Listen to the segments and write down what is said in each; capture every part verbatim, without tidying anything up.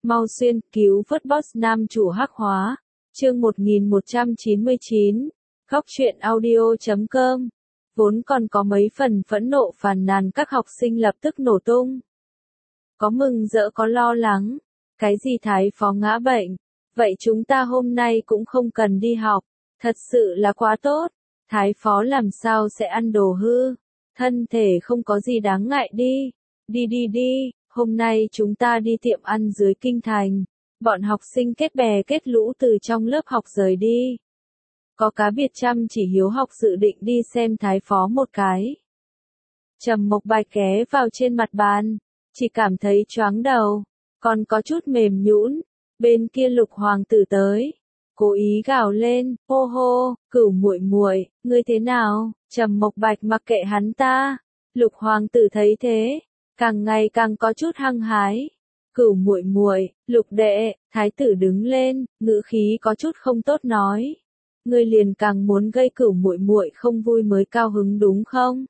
Mau xuyên, cứu vớt boss nam chủ hắc hóa. Chương một nghìn một trăm chín mươi chín. Góc truyện audio chấm com. Vốn còn có mấy phần phẫn nộ phàn nàn, các học sinh lập tức nổ tung. Có mừng rỡ có lo lắng. Cái gì thái phó ngã bệnh? Vậy chúng ta hôm nay cũng không cần đi học. Thật sự là quá tốt. Thái phó làm sao sẽ ăn đồ hư? Thân thể không có gì đáng ngại đi. Đi đi đi, hôm nay chúng ta đi tiệm ăn dưới kinh thành. Bọn học sinh kết bè kết lũ từ trong lớp học rời đi. Có cá biệt chăm chỉ hiếu học dự định đi xem thái phó một cái. Trầm Mộc Bạch ghé vào trên mặt bàn, chỉ cảm thấy choáng đầu, còn có chút mềm nhũn. Bên kia Lục Hoàng tử tới, cố ý gào lên, hô hô, Cửu muội muội, ngươi thế nào? Trầm Mộc Bạch mặc kệ hắn ta. Lục Hoàng tử thấy thế, càng ngày càng có chút hăng hái. Cửu muội muội, Lục đệ, thái tử đứng lên, ngữ khí có chút không tốt nói. Ngươi liền càng muốn gây Cửu muội muội không vui mới cao hứng đúng không?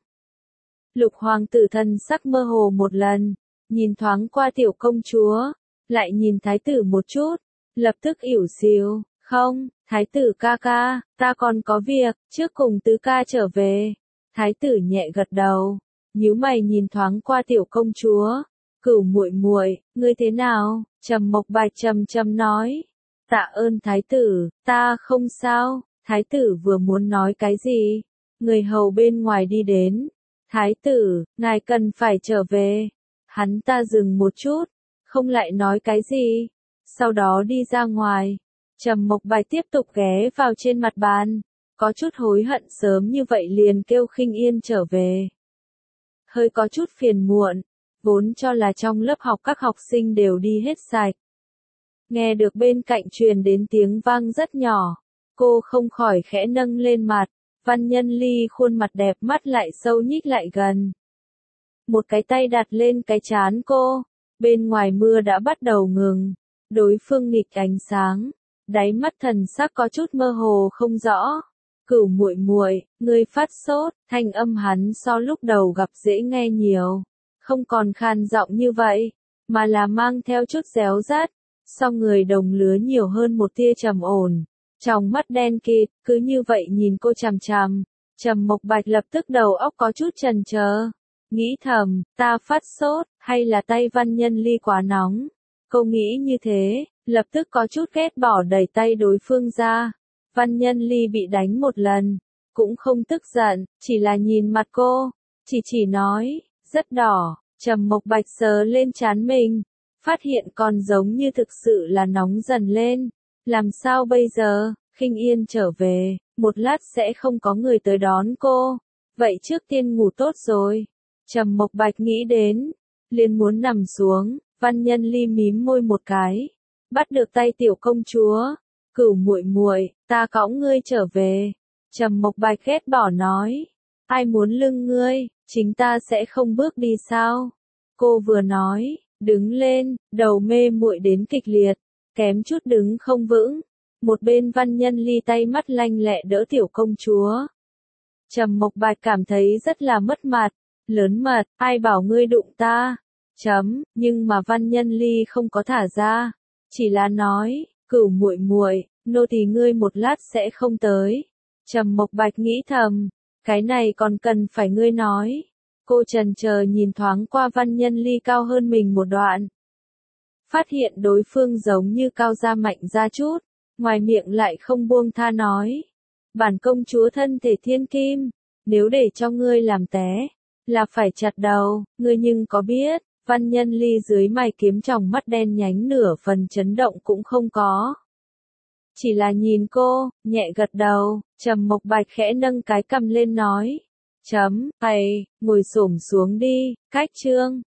Lục Hoàng tử thân sắc mơ hồ một lần, nhìn thoáng qua tiểu công chúa, lại nhìn thái tử một chút, lập tức ỉu xìu, không, thái tử ca ca, ta còn có việc, trước cùng tứ ca trở về. Thái tử nhẹ gật đầu, nhíu mày nhìn thoáng qua tiểu công chúa. Cửu muội muội, ngươi thế nào? Trầm Mộc Bạch trầm trầm nói. Tạ ơn thái tử, ta không sao. Thái tử vừa muốn nói cái gì, người hầu bên ngoài đi đến. Thái tử, ngài cần phải trở về. Hắn ta dừng một chút, không lại nói cái gì, sau đó đi ra ngoài. Trầm Mộc Bạch tiếp tục ghé vào trên mặt bàn, có chút hối hận sớm như vậy liền kêu Khinh Yên trở về. Hơi có chút phiền muộn, vốn cho là trong lớp học các học sinh đều đi hết sạch. Nghe được bên cạnh truyền đến tiếng vang rất nhỏ, cô không khỏi khẽ nâng lên mặt. Văn Nhân Ly khuôn mặt đẹp, mắt lại sâu nhích lại gần. Một cái tay đặt lên cái trán cô, bên ngoài mưa đã bắt đầu ngừng, đối phương nghịch ánh sáng, đáy mắt thần sắc có chút mơ hồ không rõ. Cửu muội muội, ngươi phát sốt, thanh âm hắn so lúc đầu gặp dễ nghe nhiều, không còn khan giọng như vậy, mà là mang theo chút réo rát, so người đồng lứa nhiều hơn một tia trầm ổn. Trong mắt đen kịt, cứ như vậy nhìn cô chằm chằm. Trầm Mộc Bạch lập tức đầu óc có chút chần chờ, nghĩ thầm, ta phát sốt, hay là tay Văn Nhân Ly quá nóng. Cô nghĩ như thế, lập tức có chút ghét bỏ đẩy tay đối phương ra. Văn Nhân Ly bị đánh một lần, cũng không tức giận, chỉ là nhìn mặt cô, chỉ chỉ nói, rất đỏ. Trầm Mộc Bạch sờ lên trán mình, phát hiện còn giống như thực sự là nóng dần lên. Làm sao bây giờ? Khinh Yên trở về, một lát sẽ không có người tới đón cô. Vậy trước tiên ngủ tốt rồi. Trầm Mộc Bạch nghĩ đến, liền muốn nằm xuống. Văn Nhân Ly mím môi một cái, bắt được tay tiểu công chúa. Cửu muội muội, ta cõng ngươi trở về. Trầm Mộc Bạch ghét bỏ nói, ai muốn lưng ngươi, chính ta sẽ không bước đi sao? Cô vừa nói, đứng lên, đầu mê muội đến kịch liệt, kém chút đứng không vững. Một bên Văn Nhân Ly tay mắt lanh lẹ đỡ tiểu công chúa. Trầm Mộc Bạch cảm thấy rất là mất mặt, lớn mật, ai bảo ngươi đụng ta? Chấm, nhưng mà Văn Nhân Ly không có thả ra, chỉ là nói, Cửu muội muội, nô tỳ ngươi một lát sẽ không tới. Trầm Mộc Bạch nghĩ thầm, cái này còn cần phải ngươi nói. Cô chần chờ nhìn thoáng qua Văn Nhân Ly cao hơn mình một đoạn. Phát hiện đối phương giống như cao ra mạnh ra chút, ngoài miệng lại không buông tha nói. Bản công chúa thân thể thiên kim, nếu để cho ngươi làm té, là phải chặt đầu, ngươi nhưng có biết? Văn Nhân Ly dưới mày kiếm tròng mắt đen nhánh nửa phần chấn động cũng không có. Chỉ là nhìn cô, nhẹ gật đầu. Trầm Mộc Bạch khẽ nâng cái cằm lên nói. Chấm, hay, ngồi xổm xuống đi, cách chương.